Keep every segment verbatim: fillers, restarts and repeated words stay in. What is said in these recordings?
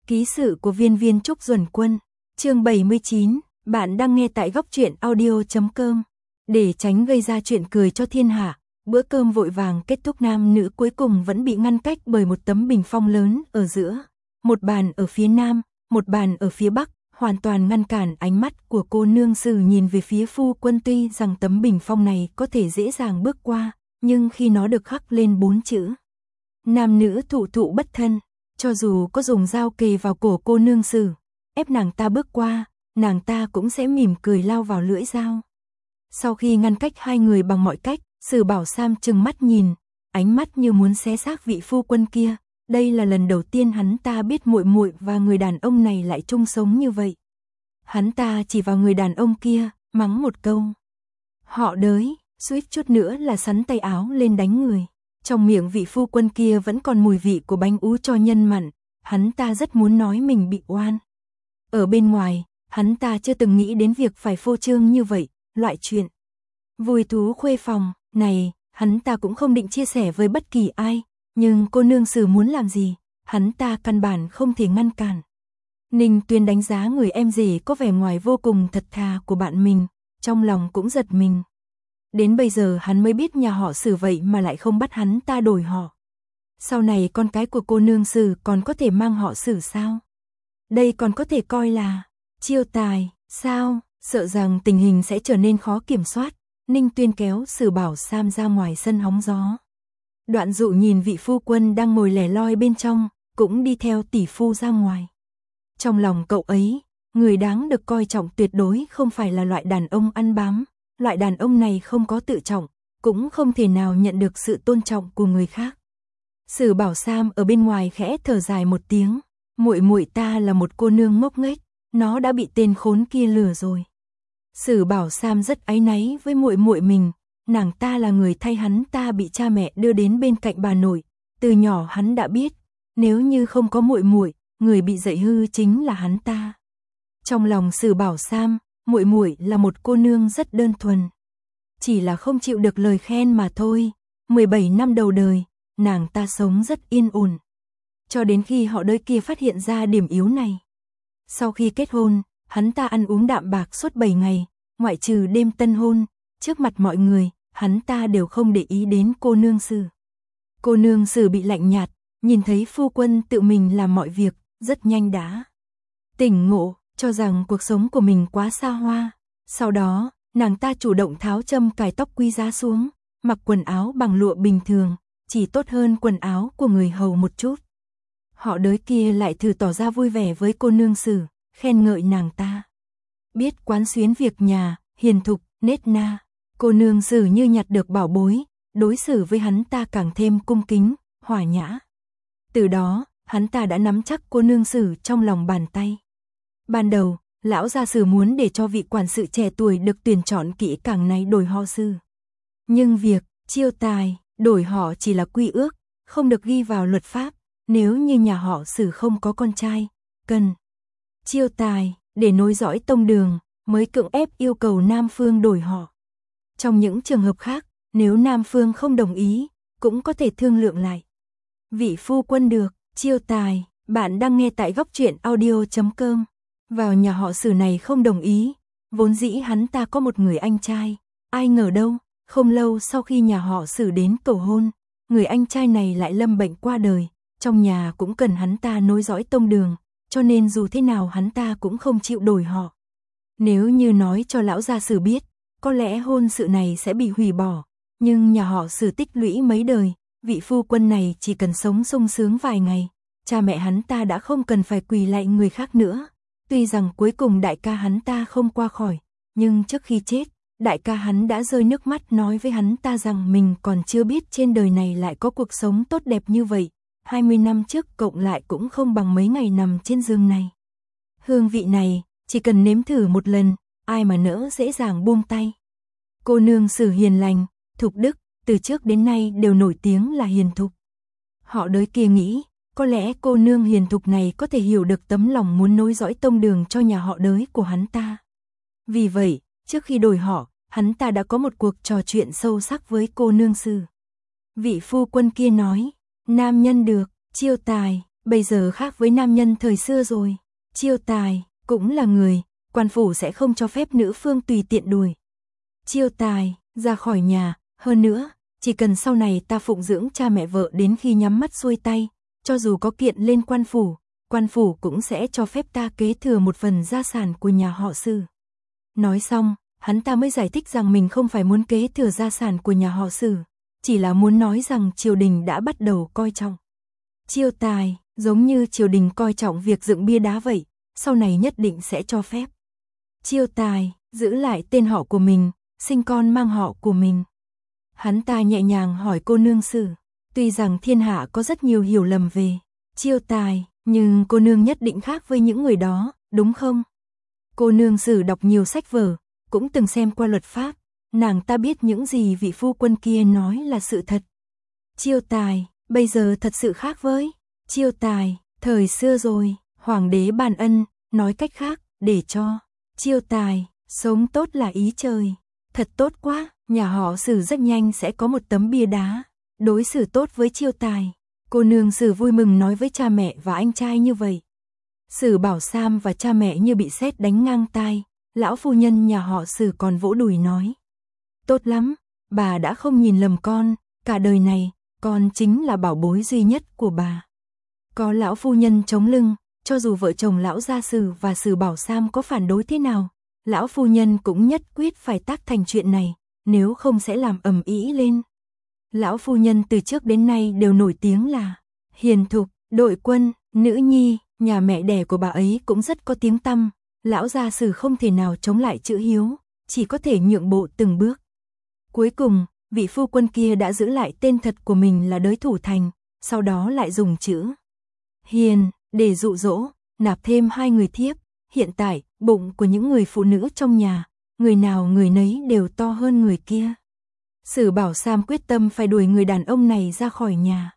Ký sự của viên viên Trúc Duẩn Quân, chương bảy mươi chín, bạn đang nghe tại góc truyện audio chấm com. Để tránh gây ra chuyện cười cho thiên hạ, bữa cơm vội vàng kết thúc, nam nữ cuối cùng vẫn bị ngăn cách bởi một tấm bình phong lớn ở giữa. Một bàn ở phía nam, một bàn ở phía bắc, hoàn toàn ngăn cản ánh mắt của cô nương Sử nhìn về phía phu quân. Tuy rằng tấm bình phong này có thể dễ dàng bước qua, nhưng khi nó được khắc lên bốn chữ nam nữ thụ thụ bất thân, cho dù có dùng dao kề vào cổ cô nương Sử, ép nàng ta bước qua, nàng ta cũng sẽ mỉm cười lao vào lưỡi dao. Sau khi ngăn cách hai người bằng mọi cách, Sử Bảo Sam trừng mắt nhìn, ánh mắt như muốn xé xác vị phu quân kia. Đây là lần đầu tiên hắn ta biết muội muội và người đàn ông này lại chung sống như vậy. Hắn ta chỉ vào người đàn ông kia, mắng một câu. Họ đới, suýt chút nữa là sắn tay áo lên đánh người. Trong miệng vị phu quân kia vẫn còn mùi vị của bánh ú cho nhân mặn, hắn ta rất muốn nói mình bị oan. Ở bên ngoài, hắn ta chưa từng nghĩ đến việc phải phô trương như vậy, loại chuyện vui thú khuê phòng này, hắn ta cũng không định chia sẻ với bất kỳ ai. Nhưng cô nương Sử muốn làm gì, hắn ta căn bản không thể ngăn cản. Ninh Tuyên đánh giá người em rể có vẻ ngoài vô cùng thật thà của bạn mình, trong lòng cũng giật mình. Đến bây giờ hắn mới biết nhà họ Sử vậy mà lại không bắt hắn ta đổi họ. Sau này con cái của cô nương Sử còn có thể mang họ Sử sao? Đây còn có thể coi là chiêu tài, sao? Sợ rằng tình hình sẽ trở nên khó kiểm soát, Ninh Tuyên kéo Sử Bảo Sam ra ngoài sân hóng gió. Đoạn Dụ nhìn vị phu quân đang ngồi lẻ loi bên trong, cũng đi theo tỷ phu ra ngoài. Trong lòng cậu ấy, người đáng được coi trọng tuyệt đối không phải là loại đàn ông ăn bám, loại đàn ông này không có tự trọng, cũng không thể nào nhận được sự tôn trọng của người khác. Sử Bảo Sam ở bên ngoài khẽ thở dài một tiếng, muội muội ta là một cô nương ngốc nghếch, nó đã bị tên khốn kia lừa rồi. Sử Bảo Sam rất áy náy với muội muội mình. Nàng ta là người thay hắn ta bị cha mẹ đưa đến bên cạnh bà nội, từ nhỏ hắn đã biết, nếu như không có muội muội, người bị dạy hư chính là hắn ta. Trong lòng Sử Bảo Sam, muội muội là một cô nương rất đơn thuần, chỉ là không chịu được lời khen mà thôi. mười bảy năm đầu đời, nàng ta sống rất yên ổn, cho đến khi họ đôi kia phát hiện ra điểm yếu này. Sau khi kết hôn, hắn ta ăn uống đạm bạc suốt bảy ngày, ngoại trừ đêm tân hôn, trước mặt mọi người, hắn ta đều không để ý đến cô nương Sử. Cô nương Sử bị lạnh nhạt, nhìn thấy phu quân tự mình làm mọi việc, rất nhanh đã tỉnh ngộ, cho rằng cuộc sống của mình quá xa hoa. Sau đó, nàng ta chủ động tháo châm cài tóc quý giá xuống, mặc quần áo bằng lụa bình thường, chỉ tốt hơn quần áo của người hầu một chút. Họ đới kia lại thử tỏ ra vui vẻ với cô nương Sử, khen ngợi nàng ta biết quán xuyến việc nhà, hiền thục, nết na. Cô nương Sử như nhặt được bảo bối, đối xử với hắn ta càng thêm cung kính, hòa nhã. Từ đó, hắn ta đã nắm chắc cô nương Sử trong lòng bàn tay. Ban đầu, lão gia Sử muốn để cho vị quản sự trẻ tuổi được tuyển chọn kỹ càng này đổi họ Sử. Nhưng việc chiêu tài, đổi họ chỉ là quy ước, không được ghi vào luật pháp. Nếu như nhà họ Sử không có con trai, cần chiêu tài để nối dõi tông đường, mới cưỡng ép yêu cầu nam phương đổi họ. Trong những trường hợp khác, nếu nam phương không đồng ý, cũng có thể thương lượng lại. Vị phu quân được chiêu tài, bạn đang nghe tại góc truyện audio chấm com. Vào nhà họ Sử này không đồng ý, vốn dĩ hắn ta có một người anh trai, ai ngờ đâu, không lâu sau khi nhà họ Sử đến cầu hôn, người anh trai này lại lâm bệnh qua đời, trong nhà cũng cần hắn ta nối dõi tông đường, cho nên dù thế nào hắn ta cũng không chịu đổi họ. Nếu như nói cho lão gia Sử biết, có lẽ hôn sự này sẽ bị hủy bỏ, nhưng nhà họ Sử tích lũy mấy đời, vị phu quân này chỉ cần sống sung sướng vài ngày, cha mẹ hắn ta đã không cần phải quỳ lạy người khác nữa. Tuy rằng cuối cùng đại ca hắn ta không qua khỏi, nhưng trước khi chết, đại ca hắn đã rơi nước mắt nói với hắn ta rằng mình còn chưa biết trên đời này lại có cuộc sống tốt đẹp như vậy, hai mươi năm trước cộng lại cũng không bằng mấy ngày nằm trên giường này. Hương vị này, chỉ cần nếm thử một lần, ai mà nỡ dễ dàng buông tay. Cô nương Sử hiền lành, thục đức, từ trước đến nay đều nổi tiếng là hiền thục. Họ đới kia nghĩ, có lẽ cô nương hiền thục này có thể hiểu được tấm lòng muốn nối dõi tông đường cho nhà họ đới của hắn ta. Vì vậy, trước khi đổi họ, hắn ta đã có một cuộc trò chuyện sâu sắc với cô nương Sử. Vị phu quân kia nói, nam nhân được chiêu tài, bây giờ khác với nam nhân thời xưa rồi. Chiêu Tài cũng là người, quan phủ sẽ không cho phép nữ phương tùy tiện đuổi Chiêu Tài ra khỏi nhà, hơn nữa, chỉ cần sau này ta phụng dưỡng cha mẹ vợ đến khi nhắm mắt xuôi tay, cho dù có kiện lên quan phủ, quan phủ cũng sẽ cho phép ta kế thừa một phần gia sản của nhà họ Sử. Nói xong, hắn ta mới giải thích rằng mình không phải muốn kế thừa gia sản của nhà họ Sử, chỉ là muốn nói rằng triều đình đã bắt đầu coi trọng Chiêu Tài, giống như triều đình coi trọng việc dựng bia đá vậy, sau này nhất định sẽ cho phép Chiêu Tài giữ lại tên họ của mình, sinh con mang họ của mình. Hắn ta nhẹ nhàng hỏi cô nương Sử, tuy rằng thiên hạ có rất nhiều hiểu lầm về Chiêu Tài, nhưng cô nương nhất định khác với những người đó, đúng không? Cô nương Sử đọc nhiều sách vở, cũng từng xem qua luật pháp, nàng ta biết những gì vị phu quân kia nói là sự thật. Chiêu Tài, bây giờ thật sự khác với Chiêu Tài, thời xưa rồi, hoàng đế ban ân, nói cách khác, để cho Chiêu Tài sống tốt là ý trời. Thật tốt quá, nhà họ Sử rất nhanh sẽ có một tấm bia đá, đối xử tốt với Chiêu Tài. Cô nương Sử vui mừng nói với cha mẹ và anh trai như vậy. Sử Bảo Sam và cha mẹ như bị sét đánh ngang tai, lão phu nhân nhà họ Sử còn vỗ đùi nói. Tốt lắm, bà đã không nhìn lầm con, cả đời này, con chính là bảo bối duy nhất của bà. Có lão phu nhân chống lưng, cho dù vợ chồng lão gia Sử và Sử Bảo Sam có phản đối thế nào, lão phu nhân cũng nhất quyết phải tác thành chuyện này, nếu không sẽ làm ầm ĩ lên. Lão phu nhân từ trước đến nay đều nổi tiếng là hiền thục, đội quân, nữ nhi, nhà mẹ đẻ của bà ấy cũng rất có tiếng tăm, lão gia Sử không thể nào chống lại chữ hiếu, chỉ có thể nhượng bộ từng bước. Cuối cùng, vị phu quân kia đã giữ lại tên thật của mình là Đới Thủ Thành, sau đó lại dùng chữ hiền để dụ dỗ, nạp thêm hai người thiếp. Hiện tại, bụng của những người phụ nữ trong nhà, người nào người nấy đều to hơn người kia. Sử Bảo Sam quyết tâm phải đuổi người đàn ông này ra khỏi nhà.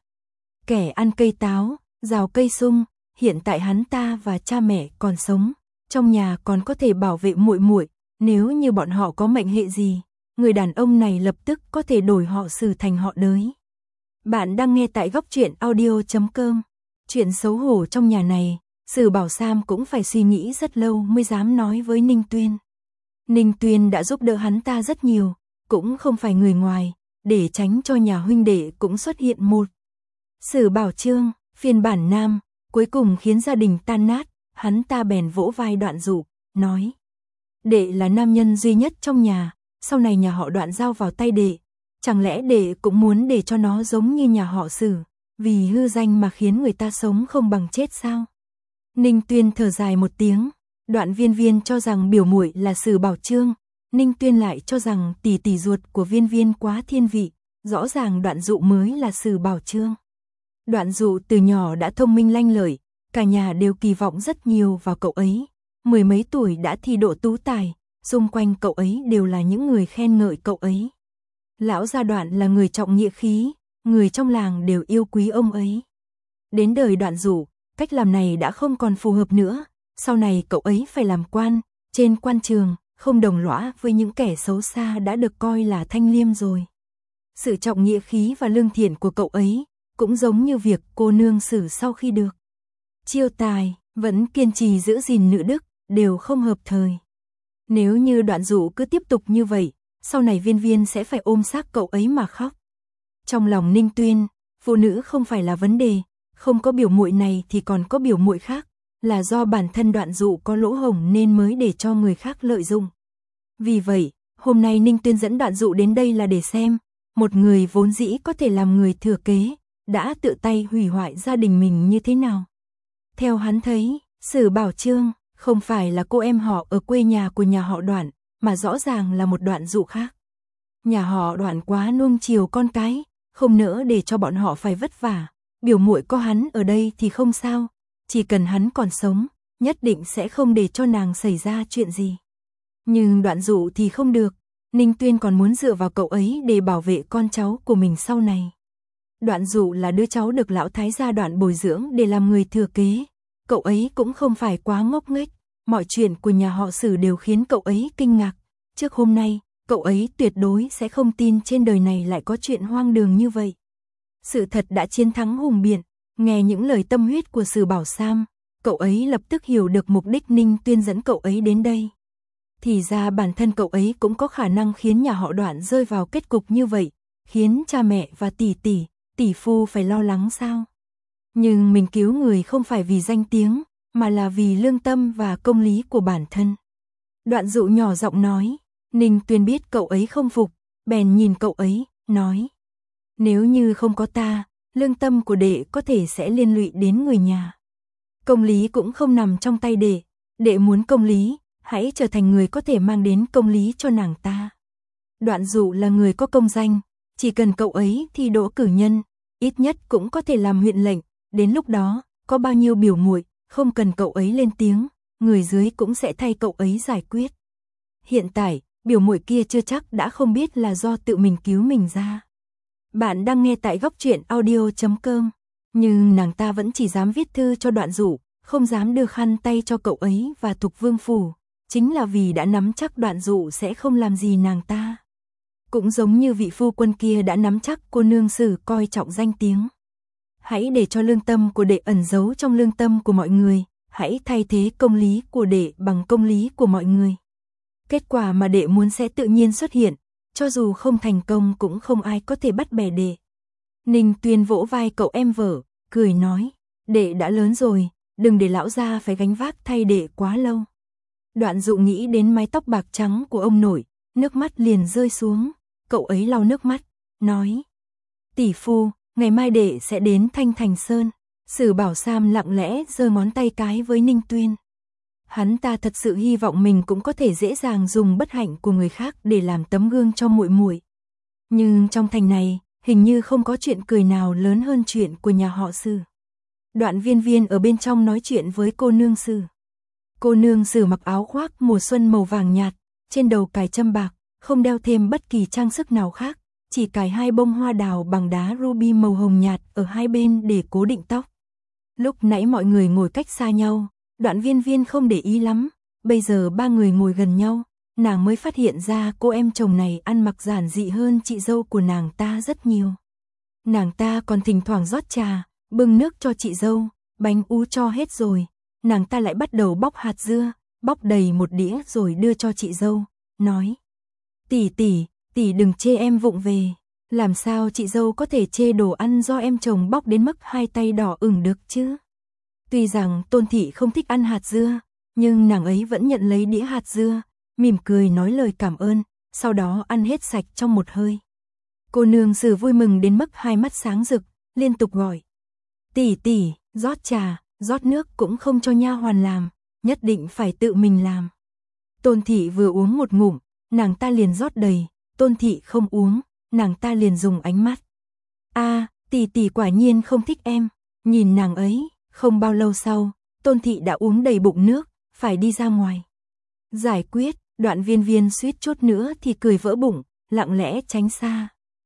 Kẻ ăn cây táo, rào cây sung, hiện tại hắn ta và cha mẹ còn sống, trong nhà còn có thể bảo vệ muội muội, nếu như bọn họ có mệnh hệ gì, người đàn ông này lập tức có thể đổi họ Sử thành họ Đới. Bạn đang nghe tại góc truyện audio chấm com. Chuyện xấu hổ trong nhà này, Sử Bảo Sam cũng phải suy nghĩ rất lâu mới dám nói với Ninh Tuyên. Ninh Tuyên đã giúp đỡ hắn ta rất nhiều, cũng không phải người ngoài, để tránh cho nhà huynh đệ cũng xuất hiện một Sử Bảo Chương, phiên bản nam, cuối cùng khiến gia đình tan nát, hắn ta bèn vỗ vai Đoạn Dụ, nói. Đệ là nam nhân duy nhất trong nhà, sau này nhà họ Đoạn giao vào tay đệ, chẳng lẽ đệ cũng muốn để cho nó giống như nhà họ Sử, vì hư danh mà khiến người ta sống không bằng chết sao? Ninh Tuyên thở dài một tiếng, Đoạn Viên Viên cho rằng biểu muội là Sử Bảo Chương, Ninh Tuyên lại cho rằng tỷ tỷ ruột của Viên Viên quá thiên vị, rõ ràng Đoạn Dụ mới là Sử Bảo Chương. Đoạn Dụ từ nhỏ đã thông minh lanh lợi, cả nhà đều kỳ vọng rất nhiều vào cậu ấy, mười mấy tuổi đã thi đỗ tú tài, xung quanh cậu ấy đều là những người khen ngợi cậu ấy. Lão gia Đoạn là người trọng nghĩa khí, người trong làng đều yêu quý ông ấy. Đến đời Đoạn Dụ, cách làm này đã không còn phù hợp nữa, sau này cậu ấy phải làm quan, trên quan trường, không đồng lõa với những kẻ xấu xa đã được coi là thanh liêm rồi. Sự trọng nghĩa khí và lương thiện của cậu ấy, cũng giống như việc cô nương Sử sau khi được Chiêu Tài, vẫn kiên trì giữ gìn nữ đức, đều không hợp thời. Nếu như Đoạn Dụ cứ tiếp tục như vậy, sau này Viên Viên sẽ phải ôm xác cậu ấy mà khóc. Trong lòng Ninh Tuyên, phụ nữ không phải là vấn đề, không có biểu muội này thì còn có biểu muội khác, là do bản thân Đoạn Dụ có lỗ hổng nên mới để cho người khác lợi dụng. Vì vậy, hôm nay Ninh Tuyên dẫn Đoạn Dụ đến đây là để xem, một người vốn dĩ có thể làm người thừa kế, đã tự tay hủy hoại gia đình mình như thế nào. Theo hắn thấy, Sử Bảo Chương không phải là cô em họ ở quê nhà của nhà họ Đoạn, mà rõ ràng là một Đoạn Dụ khác. Nhà họ Đoạn quá nuông chiều con cái, không nỡ để cho bọn họ phải vất vả. Biểu muội có hắn ở đây thì không sao, chỉ cần hắn còn sống, nhất định sẽ không để cho nàng xảy ra chuyện gì. Nhưng Đoạn Dụ thì không được, Ninh Tuyên còn muốn dựa vào cậu ấy để bảo vệ con cháu của mình sau này. Đoạn Dụ là đứa cháu được lão thái gia Đoạn bồi dưỡng để làm người thừa kế, cậu ấy cũng không phải quá ngốc nghếch, mọi chuyện của nhà họ Sử đều khiến cậu ấy kinh ngạc. Trước hôm nay, cậu ấy tuyệt đối sẽ không tin trên đời này lại có chuyện hoang đường như vậy. Sự thật đã chiến thắng hùng biện, Nghe những lời tâm huyết của Sử Bảo Sam, cậu ấy lập tức hiểu được mục đích Ninh Tuyên dẫn cậu ấy đến đây. Thì ra bản thân cậu ấy cũng có khả năng khiến nhà họ Đoạn rơi vào kết cục như vậy, khiến cha mẹ và tỷ tỷ, tỷ phu phải lo lắng sao? Nhưng mình cứu người không phải vì danh tiếng, mà là vì lương tâm và công lý của bản thân. Đoạn Dụ nhỏ giọng nói, Ninh Tuyên biết cậu ấy không phục, bèn nhìn cậu ấy, nói. Nếu như không có ta, lương tâm của đệ có thể sẽ liên lụy đến người nhà. Công lý cũng không nằm trong tay đệ, đệ muốn công lý, hãy trở thành người có thể mang đến công lý cho nàng ta. Đoạn Dụ là người có công danh, chỉ cần cậu ấy thi đỗ cử nhân, ít nhất cũng có thể làm huyện lệnh, đến lúc đó, có bao nhiêu biểu muội, không cần cậu ấy lên tiếng, người dưới cũng sẽ thay cậu ấy giải quyết. Hiện tại, biểu muội kia chưa chắc đã không biết là do tự mình cứu mình ra. Bạn đang nghe tại góc truyện audio chấm com, nhưng nàng ta vẫn chỉ dám viết thư cho Đoạn Dụ, không dám đưa khăn tay cho cậu ấy và Thục Vương phủ, chính là vì đã nắm chắc Đoạn Dụ sẽ không làm gì nàng ta. Cũng giống như vị phu quân kia đã nắm chắc cô nương Sử coi trọng danh tiếng. Hãy để cho lương tâm của đệ ẩn giấu trong lương tâm của mọi người, hãy thay thế công lý của đệ bằng công lý của mọi người. Kết quả mà đệ muốn sẽ tự nhiên xuất hiện, cho dù không thành công cũng không ai có thể bắt bẻ đệ. Ninh Tuyên vỗ vai cậu em vợ, cười nói, đệ đã lớn rồi, đừng để lão gia phải gánh vác thay đệ quá lâu. Đoạn Dụ nghĩ đến mái tóc bạc trắng của ông nội, nước mắt liền rơi xuống, cậu ấy lau nước mắt, nói, tỷ phu, ngày mai đệ sẽ đến Thanh Thành Sơn. Sử Bảo Sam lặng lẽ giơ ngón tay cái với Ninh Tuyên. Hắn ta thật sự hy vọng mình cũng có thể dễ dàng dùng bất hạnh của người khác để làm tấm gương cho muội muội. Nhưng trong thành này, hình như không có chuyện cười nào lớn hơn chuyện của nhà họ Sử. Đoạn Viên Viên ở bên trong nói chuyện với cô nương Sử. Cô nương Sử mặc áo khoác mùa xuân màu vàng nhạt, trên đầu cài châm bạc, không đeo thêm bất kỳ trang sức nào khác, chỉ cài hai bông hoa đào bằng đá ruby màu hồng nhạt ở hai bên để cố định tóc. Lúc nãy mọi người ngồi cách xa nhau, Đoạn Viên Viên không để ý lắm, bây giờ ba người ngồi gần nhau, nàng mới phát hiện ra cô em chồng này ăn mặc giản dị hơn chị dâu của nàng ta rất nhiều. Nàng ta còn thỉnh thoảng rót trà, bưng nước cho chị dâu, bánh ú cho hết rồi, nàng ta lại bắt đầu bóc hạt dưa, bóc đầy một đĩa rồi đưa cho chị dâu, nói: "Tỷ tỷ, tỷ đừng chê em vụng về, làm sao chị dâu có thể chê đồ ăn do em chồng bóc đến mức hai tay đỏ ửng được chứ?" Tuy rằng Tôn thị không thích ăn hạt dưa, nhưng nàng ấy vẫn nhận lấy đĩa hạt dưa, mỉm cười nói lời cảm ơn, sau đó ăn hết sạch trong một hơi. Cô nương Sử vui mừng đến mức hai mắt sáng rực, liên tục gọi: "Tỷ tỷ, rót trà, rót nước cũng không cho nha hoàn làm, nhất định phải tự mình làm." Tôn thị vừa uống một ngụm, nàng ta liền rót đầy, Tôn thị không uống, nàng ta liền dùng ánh mắt: "A, à, tỷ tỷ quả nhiên không thích em." Nhìn nàng ấy, không bao lâu sau, Tôn thị đã uống đầy bụng nước, phải đi ra ngoài. Giải quyết, Đoạn Viên Viên suýt chút nữa thì cười vỡ bụng, lặng lẽ tránh xa.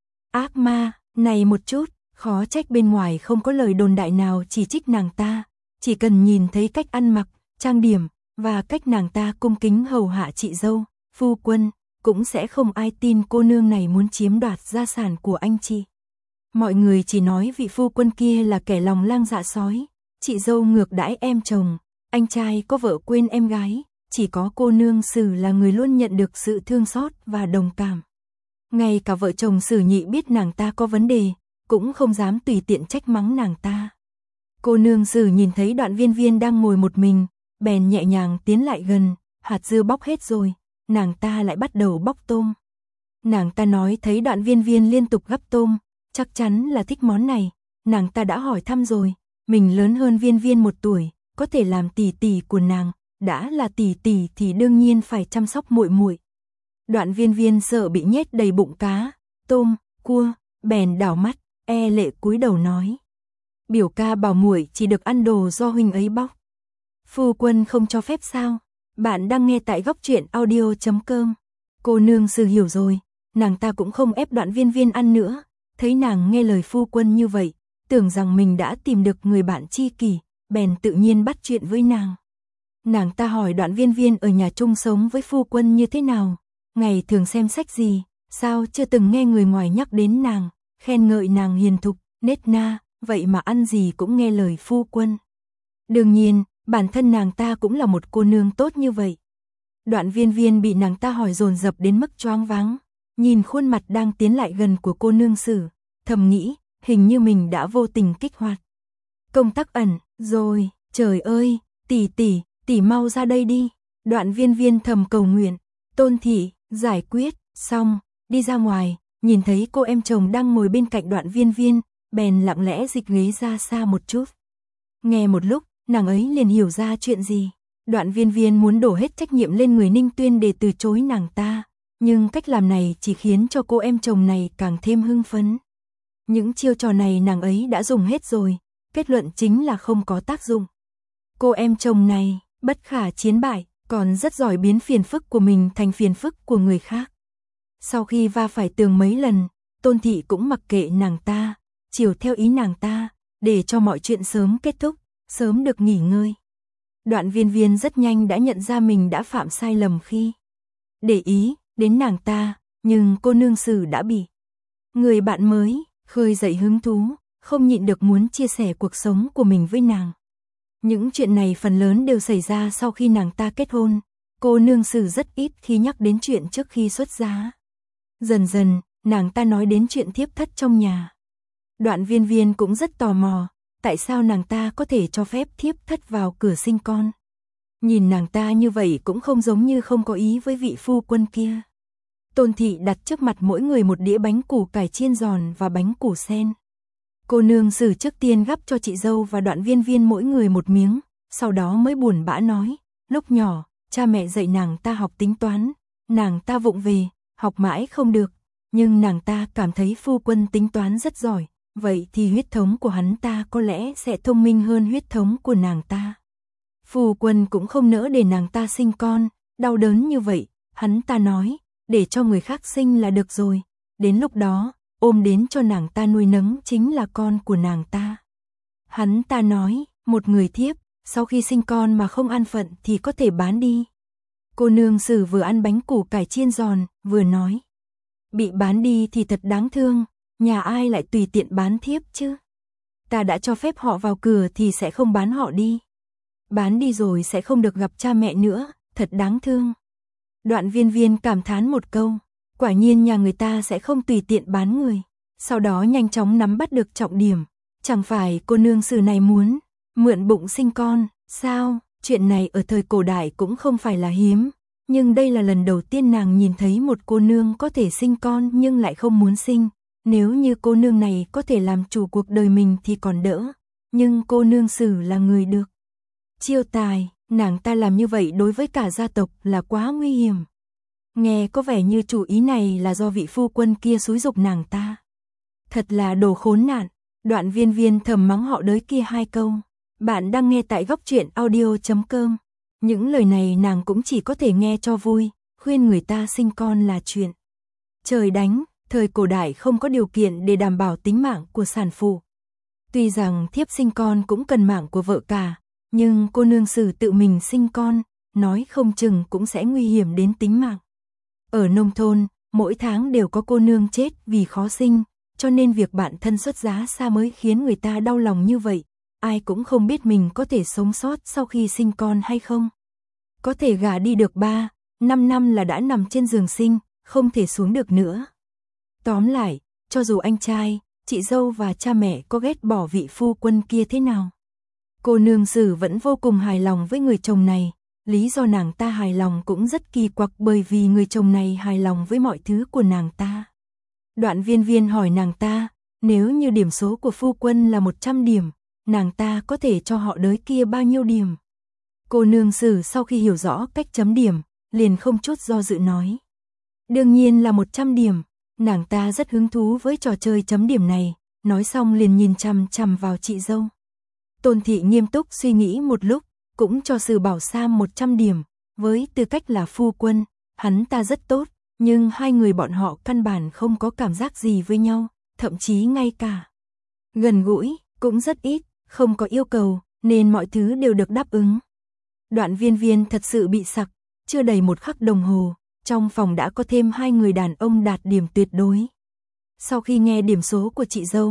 Ác ma, này một chút, khó trách bên ngoài không có lời đồn đại nào chỉ trích nàng ta, chỉ cần nhìn thấy cách ăn mặc, trang điểm, và cách nàng ta cung kính hầu hạ chị dâu, phu quân, cũng sẽ không ai tin cô nương này muốn chiếm đoạt gia sản của anh chị. Mọi người chỉ nói vị phu quân kia là kẻ lòng lang dạ sói, chị dâu ngược đãi em chồng, anh trai có vợ quên em gái, chỉ có cô nương Sử là người luôn nhận được sự thương xót và đồng cảm. Ngay cả vợ chồng Sử Nhị biết nàng ta có vấn đề, cũng không dám tùy tiện trách mắng nàng ta. Cô nương Sử nhìn thấy Đoạn Viên Viên đang ngồi một mình, bèn nhẹ nhàng tiến lại gần, hạt dưa bóc hết rồi, nàng ta lại bắt đầu bóc tôm. Nàng ta nói thấy Đoạn Viên Viên liên tục gắp tôm, chắc chắn là thích món này, nàng ta đã hỏi thăm rồi, mình lớn hơn Viên Viên một tuổi, có thể làm tỷ tỷ của nàng, đã là tỷ tỷ thì đương nhiên phải chăm sóc muội muội. Đoạn Viên Viên sợ bị nhét đầy bụng cá, tôm, cua, bèn đảo mắt, e lệ cúi đầu nói: "Biểu ca bảo muội chỉ được ăn đồ do huynh ấy bóc. Phu quân không cho phép sao?" Bạn đang nghe tại góc truyện audio chấm com. Cô nương Sử hiểu rồi, nàng ta cũng không ép Đoạn Viên Viên ăn nữa, thấy nàng nghe lời phu quân như vậy, tưởng rằng mình đã tìm được người bạn tri kỷ, bèn tự nhiên bắt chuyện với nàng. Nàng ta hỏi Đoạn Viên Viên ở nhà chung sống với phu quân như thế nào, ngày thường xem sách gì, sao chưa từng nghe người ngoài nhắc đến nàng, khen ngợi nàng hiền thục, nết na, vậy mà ăn gì cũng nghe lời phu quân. Đương nhiên, bản thân nàng ta cũng là một cô nương tốt như vậy. Đoạn Viên Viên bị nàng ta hỏi dồn dập đến mức choáng váng, nhìn khuôn mặt đang tiến lại gần của cô nương Sử, thầm nghĩ, hình như mình đã vô tình kích hoạt công tắc ẩn, rồi, trời ơi, tỷ tỷ, tỷ mau ra đây đi. Đoạn Viên Viên thầm cầu nguyện, Tôn thị, giải quyết, xong, đi ra ngoài, nhìn thấy cô em chồng đang ngồi bên cạnh Đoạn Viên Viên, bèn lặng lẽ dịch ghế ra xa một chút. Nghe một lúc, nàng ấy liền hiểu ra chuyện gì. Đoạn Viên Viên muốn đổ hết trách nhiệm lên người Ninh Tuyên để từ chối nàng ta, nhưng cách làm này chỉ khiến cho cô em chồng này càng thêm hưng phấn. Những chiêu trò này nàng ấy đã dùng hết rồi, kết luận chính là không có tác dụng. Cô em chồng này, bất khả chiến bại, còn rất giỏi biến phiền phức của mình thành phiền phức của người khác. Sau khi va phải tường mấy lần, Tôn thị cũng mặc kệ nàng ta, chiều theo ý nàng ta, để cho mọi chuyện sớm kết thúc, sớm được nghỉ ngơi. Đoạn Viên Viên rất nhanh đã nhận ra mình đã phạm sai lầm khi để ý đến nàng ta, nhưng cô nương Sử đã bị người bạn mới khơi dậy hứng thú, không nhịn được muốn chia sẻ cuộc sống của mình với nàng. Những chuyện này phần lớn đều xảy ra sau khi nàng ta kết hôn, cô nương Sử rất ít khi nhắc đến chuyện trước khi xuất giá. Dần dần, nàng ta nói đến chuyện thiếp thất trong nhà. Đoạn Viên Viên cũng rất tò mò, tại sao nàng ta có thể cho phép thiếp thất vào cửa sinh con. Nhìn nàng ta như vậy cũng không giống như không có ý với vị phu quân kia. Tôn thị đặt trước mặt mỗi người một đĩa bánh củ cải chiên giòn và bánh củ sen. Cô nương Sử trước tiên gắp cho chị dâu và Đoạn Viên Viên mỗi người một miếng, sau đó mới buồn bã nói, lúc nhỏ, cha mẹ dạy nàng ta học tính toán, nàng ta vụng về, học mãi không được, nhưng nàng ta cảm thấy phu quân tính toán rất giỏi, vậy thì huyết thống của hắn ta có lẽ sẽ thông minh hơn huyết thống của nàng ta. Phu quân cũng không nỡ để nàng ta sinh con, đau đớn như vậy, hắn ta nói, để cho người khác sinh là được rồi, đến lúc đó, ôm đến cho nàng ta nuôi nấng chính là con của nàng ta. Hắn ta nói, một người thiếp, sau khi sinh con mà không an phận thì có thể bán đi. Cô nương Sử vừa ăn bánh củ cải chiên giòn, vừa nói, bị bán đi thì thật đáng thương, nhà ai lại tùy tiện bán thiếp chứ. Ta đã cho phép họ vào cửa thì sẽ không bán họ đi. Bán đi rồi sẽ không được gặp cha mẹ nữa, thật đáng thương. Đoạn Viên Viên cảm thán một câu, quả nhiên nhà người ta sẽ không tùy tiện bán người. Sau đó nhanh chóng nắm bắt được trọng điểm, chẳng phải cô nương Sử này muốn mượn bụng sinh con, sao? Chuyện này ở thời cổ đại cũng không phải là hiếm, nhưng đây là lần đầu tiên nàng nhìn thấy một cô nương có thể sinh con nhưng lại không muốn sinh. Nếu như cô nương này có thể làm chủ cuộc đời mình thì còn đỡ, nhưng cô nương Sử là người được chiêu tài, nàng ta làm như vậy đối với cả gia tộc là quá nguy hiểm. Nghe có vẻ như chủ ý này là do vị phu quân kia xúi giục nàng ta. Thật là đồ khốn nạn. Đoạn Viên Viên thầm mắng họ đới kia hai câu. Bạn đang nghe tại góc truyện audio chấm com. Những lời này nàng cũng chỉ có thể nghe cho vui, khuyên người ta sinh con là chuyện trời đánh, thời cổ đại không có điều kiện để đảm bảo tính mạng của sản phụ. Tuy rằng thiếp sinh con cũng cần mạng của vợ cả, nhưng cô nương Sử tự mình sinh con, nói không chừng cũng sẽ nguy hiểm đến tính mạng. Ở nông thôn, mỗi tháng đều có cô nương chết vì khó sinh, cho nên việc bạn thân xuất giá xa mới khiến người ta đau lòng như vậy. Ai cũng không biết mình có thể sống sót sau khi sinh con hay không. Có thể gả đi được ba, năm năm là đã nằm trên giường sinh, không thể xuống được nữa. Tóm lại, cho dù anh trai, chị dâu và cha mẹ có ghét bỏ vị phu quân kia thế nào, cô nương Sử vẫn vô cùng hài lòng với người chồng này. Lý do nàng ta hài lòng cũng rất kỳ quặc bởi vì người chồng này hài lòng với mọi thứ của nàng ta. Đoạn Viên Viên hỏi nàng ta, nếu như điểm số của phu quân là một trăm điểm, nàng ta có thể cho họ đới kia bao nhiêu điểm? Cô nương Sử sau khi hiểu rõ cách chấm điểm, liền không chút do dự nói. Đương nhiên là một trăm điểm, nàng ta rất hứng thú với trò chơi chấm điểm này, nói xong liền nhìn chằm chằm vào chị dâu. Tôn thị nghiêm túc suy nghĩ một lúc, cũng cho Sử Bảo Sam một trăm điểm, với tư cách là phu quân, hắn ta rất tốt, nhưng hai người bọn họ căn bản không có cảm giác gì với nhau, thậm chí ngay cả gần gũi, cũng rất ít, không có yêu cầu, nên mọi thứ đều được đáp ứng. Đoạn Viên Viên thật sự bị sặc, chưa đầy một khắc đồng hồ, trong phòng đã có thêm hai người đàn ông đạt điểm tuyệt đối. Sau khi nghe điểm số của chị dâu,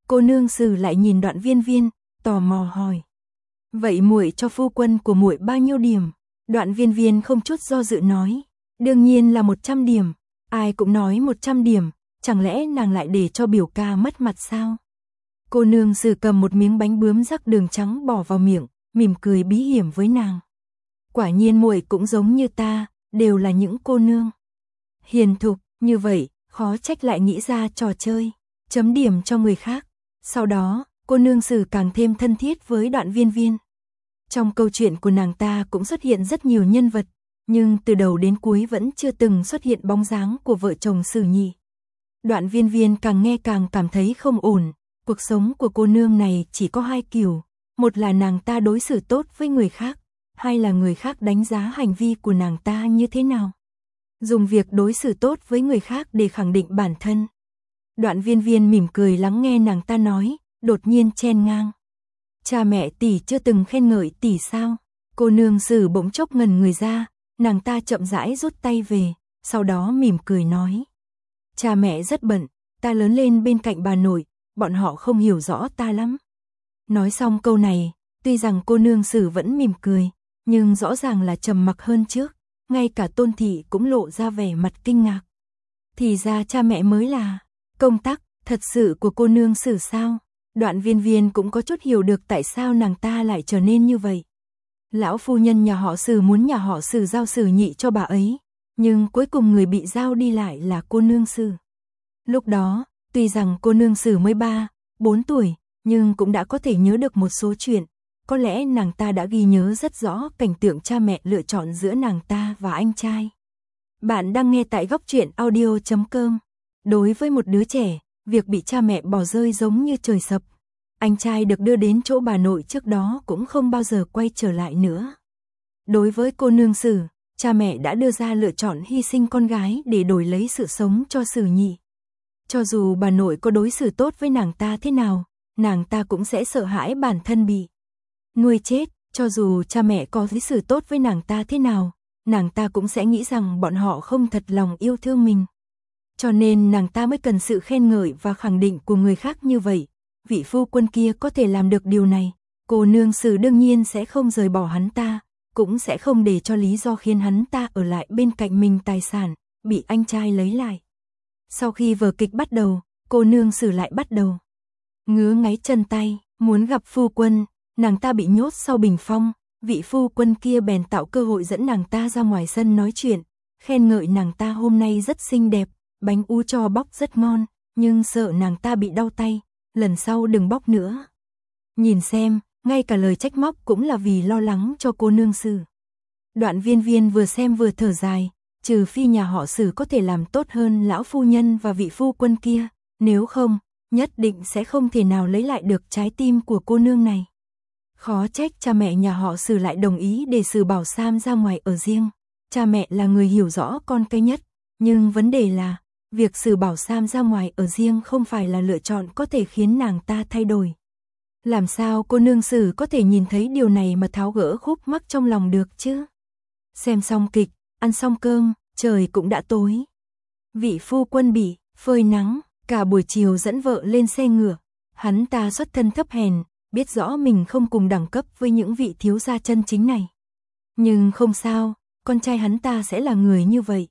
Cô nương Sử lại nhìn Đoạn Viên Viên, tò mò hỏi. Vậy muội cho phu quân của muội bao nhiêu điểm? Đoạn Viên Viên không chút do dự nói. Đương nhiên là một trăm điểm. Ai cũng nói một trăm điểm, chẳng lẽ nàng lại để cho biểu ca mất mặt sao? Cô nương Sử cầm một miếng bánh bướm rắc đường trắng bỏ vào miệng, mỉm cười bí hiểm với nàng. Quả nhiên muội cũng giống như ta, đều là những cô nương hiền thục, như vậy, khó trách lại nghĩ ra trò chơi, chấm điểm cho người khác. Sau đó, cô nương Sử càng thêm thân thiết với Đoạn Viên Viên. Trong câu chuyện của nàng ta cũng xuất hiện rất nhiều nhân vật, nhưng từ đầu đến cuối vẫn chưa từng xuất hiện bóng dáng của vợ chồng Sử nhị. Đoạn Viên Viên càng nghe càng cảm thấy không ổn, cuộc sống của cô nương này chỉ có hai kiểu, một là nàng ta đối xử tốt với người khác, hai là người khác đánh giá hành vi của nàng ta như thế nào. Dùng việc đối xử tốt với người khác để khẳng định bản thân. Đoạn Viên Viên mỉm cười lắng nghe nàng ta nói, đột nhiên chen ngang. Cha mẹ tỷ chưa từng khen ngợi tỷ sao? Cô nương Sử bỗng chốc ngần người ra, nàng ta chậm rãi rút tay về, sau đó mỉm cười nói. Cha mẹ rất bận, ta lớn lên bên cạnh bà nội, bọn họ không hiểu rõ ta lắm. Nói xong câu này, tuy rằng cô nương Sử vẫn mỉm cười, nhưng rõ ràng là trầm mặc hơn trước, ngay cả Tôn thị cũng lộ ra vẻ mặt kinh ngạc. Thì ra cha mẹ mới là công tắc thật sự của cô nương Sử sao? Đoạn Viên Viên cũng có chút hiểu được tại sao nàng ta lại trở nên như vậy. Lão phu nhân nhà họ Sử muốn nhà họ Sử giao Sử nhị cho bà ấy, nhưng cuối cùng người bị giao đi lại là cô nương Sử. Lúc đó, tuy rằng cô nương Sử mới ba, bốn tuổi, nhưng cũng đã có thể nhớ được một số chuyện. Có lẽ nàng ta đã ghi nhớ rất rõ cảnh tượng cha mẹ lựa chọn giữa nàng ta và anh trai. Bạn đang nghe tại góc truyện audio chấm com. Đối với một đứa trẻ, việc bị cha mẹ bỏ rơi giống như trời sập. Anh trai được đưa đến chỗ bà nội trước đó cũng không bao giờ quay trở lại nữa. Đối với cô nương Sử, cha mẹ đã đưa ra lựa chọn hy sinh con gái để đổi lấy sự sống cho Sử nhị. Cho dù bà nội có đối xử tốt với nàng ta thế nào, nàng ta cũng sẽ sợ hãi bản thân bị nuôi chết. Cho dù cha mẹ có đối xử tốt với nàng ta thế nào, nàng ta cũng sẽ nghĩ rằng bọn họ không thật lòng yêu thương mình. Cho nên nàng ta mới cần sự khen ngợi và khẳng định của người khác như vậy. Vị phu quân kia có thể làm được điều này, cô nương Sử đương nhiên sẽ không rời bỏ hắn ta, cũng sẽ không để cho lý do khiến hắn ta ở lại bên cạnh mình tài sản, bị anh trai lấy lại. Sau khi vở kịch bắt đầu, cô nương Sử lại bắt đầu ngứa ngáy chân tay, muốn gặp phu quân, nàng ta bị nhốt sau bình phong, vị phu quân kia bèn tạo cơ hội dẫn nàng ta ra ngoài sân nói chuyện, khen ngợi nàng ta hôm nay rất xinh đẹp, bánh u cho bóc rất ngon, nhưng sợ nàng ta bị đau tay, lần sau đừng bóc nữa. Nhìn xem, ngay cả lời trách móc cũng là vì lo lắng cho cô nương Sử. Đoạn Viên Viên vừa xem vừa thở dài, trừ phi nhà họ Sử có thể làm tốt hơn lão phu nhân và vị phu quân kia, nếu không, nhất định sẽ không thể nào lấy lại được trái tim của cô nương này. Khó trách cha mẹ nhà họ Sử lại đồng ý để Sử Bảo Sam ra ngoài ở riêng. Cha mẹ là người hiểu rõ con cái nhất, nhưng vấn đề là, việc Sử Bảo Sam ra ngoài ở riêng không phải là lựa chọn có thể khiến nàng ta thay đổi. Làm sao cô nương Sử có thể nhìn thấy điều này mà tháo gỡ khúc mắc trong lòng được chứ? Xem xong kịch, ăn xong cơm, trời cũng đã tối. Vị phu quân bị phơi nắng, cả buổi chiều dẫn vợ lên xe ngựa. Hắn ta xuất thân thấp hèn, biết rõ mình không cùng đẳng cấp với những vị thiếu gia chân chính này. Nhưng không sao, con trai hắn ta sẽ là người như vậy.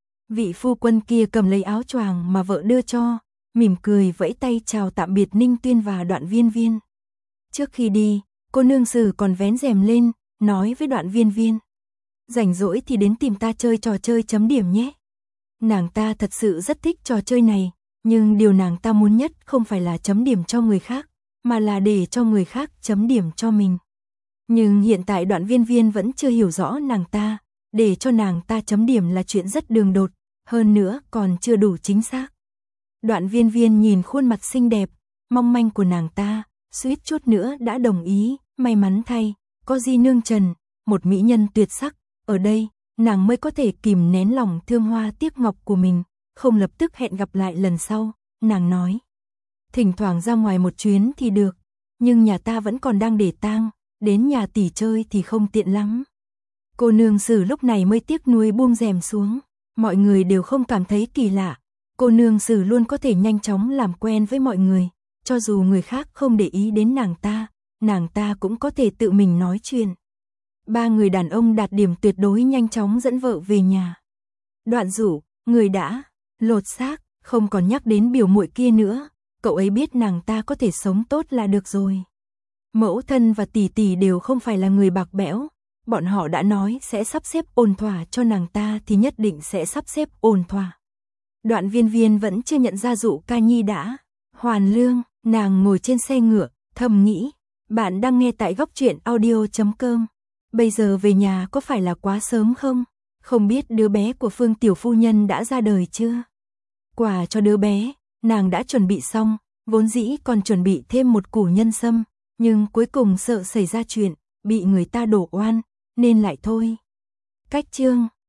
Vị phu quân kia cầm lấy áo choàng mà vợ đưa cho, mỉm cười vẫy tay chào tạm biệt Ninh Tuyên và Đoạn Viên Viên. Trước khi đi, cô nương Sử còn vén rèm lên, nói với Đoạn Viên Viên. Rảnh rỗi thì đến tìm ta chơi trò chơi chấm điểm nhé. Nàng ta thật sự rất thích trò chơi này, nhưng điều nàng ta muốn nhất không phải là chấm điểm cho người khác, mà là để cho người khác chấm điểm cho mình. Nhưng hiện tại Đoạn Viên Viên vẫn chưa hiểu rõ nàng ta, để cho nàng ta chấm điểm là chuyện rất đường đột, hơn nữa còn chưa đủ chính xác. Đoạn Viên Viên nhìn khuôn mặt xinh đẹp, mong manh của nàng ta, suýt chút nữa đã đồng ý, may mắn thay, có Di Nương Trần, một mỹ nhân tuyệt sắc, ở đây, nàng mới có thể kìm nén lòng thương hoa tiếc ngọc của mình, không lập tức hẹn gặp lại lần sau, nàng nói. Thỉnh thoảng ra ngoài một chuyến thì được, nhưng nhà ta vẫn còn đang để tang, đến nhà tỷ chơi thì không tiện lắm. Cô nương Sử lúc này mới tiếc nuối buông rèm xuống, mọi người đều không cảm thấy kỳ lạ, cô nương Sử luôn có thể nhanh chóng làm quen với mọi người, cho dù người khác không để ý đến nàng ta, nàng ta cũng có thể tự mình nói chuyện. Ba người đàn ông đạt điểm tuyệt đối nhanh chóng dẫn vợ về nhà. Đoạn Dụ, người đã lột xác, không còn nhắc đến biểu muội kia nữa, cậu ấy biết nàng ta có thể sống tốt là được rồi. Mẫu thân và tỷ tỷ đều không phải là người bạc bẽo, bọn họ đã nói sẽ sắp xếp ổn thỏa cho nàng ta thì nhất định sẽ sắp xếp ổn thỏa. Đoạn Viên Viên vẫn chưa nhận ra Dụ Ca Nhi đã hoàn lương, nàng ngồi trên xe ngựa, thầm nghĩ, bạn đang nghe tại góc truyện audio chấm com. Bây giờ về nhà có phải là quá sớm không? Không biết đứa bé của Phương tiểu phu nhân đã ra đời chưa? Quà cho đứa bé, nàng đã chuẩn bị xong, vốn dĩ còn chuẩn bị thêm một củ nhân sâm, nhưng cuối cùng sợ xảy ra chuyện, bị người ta đổ oan, nên lại thôi. Cách chương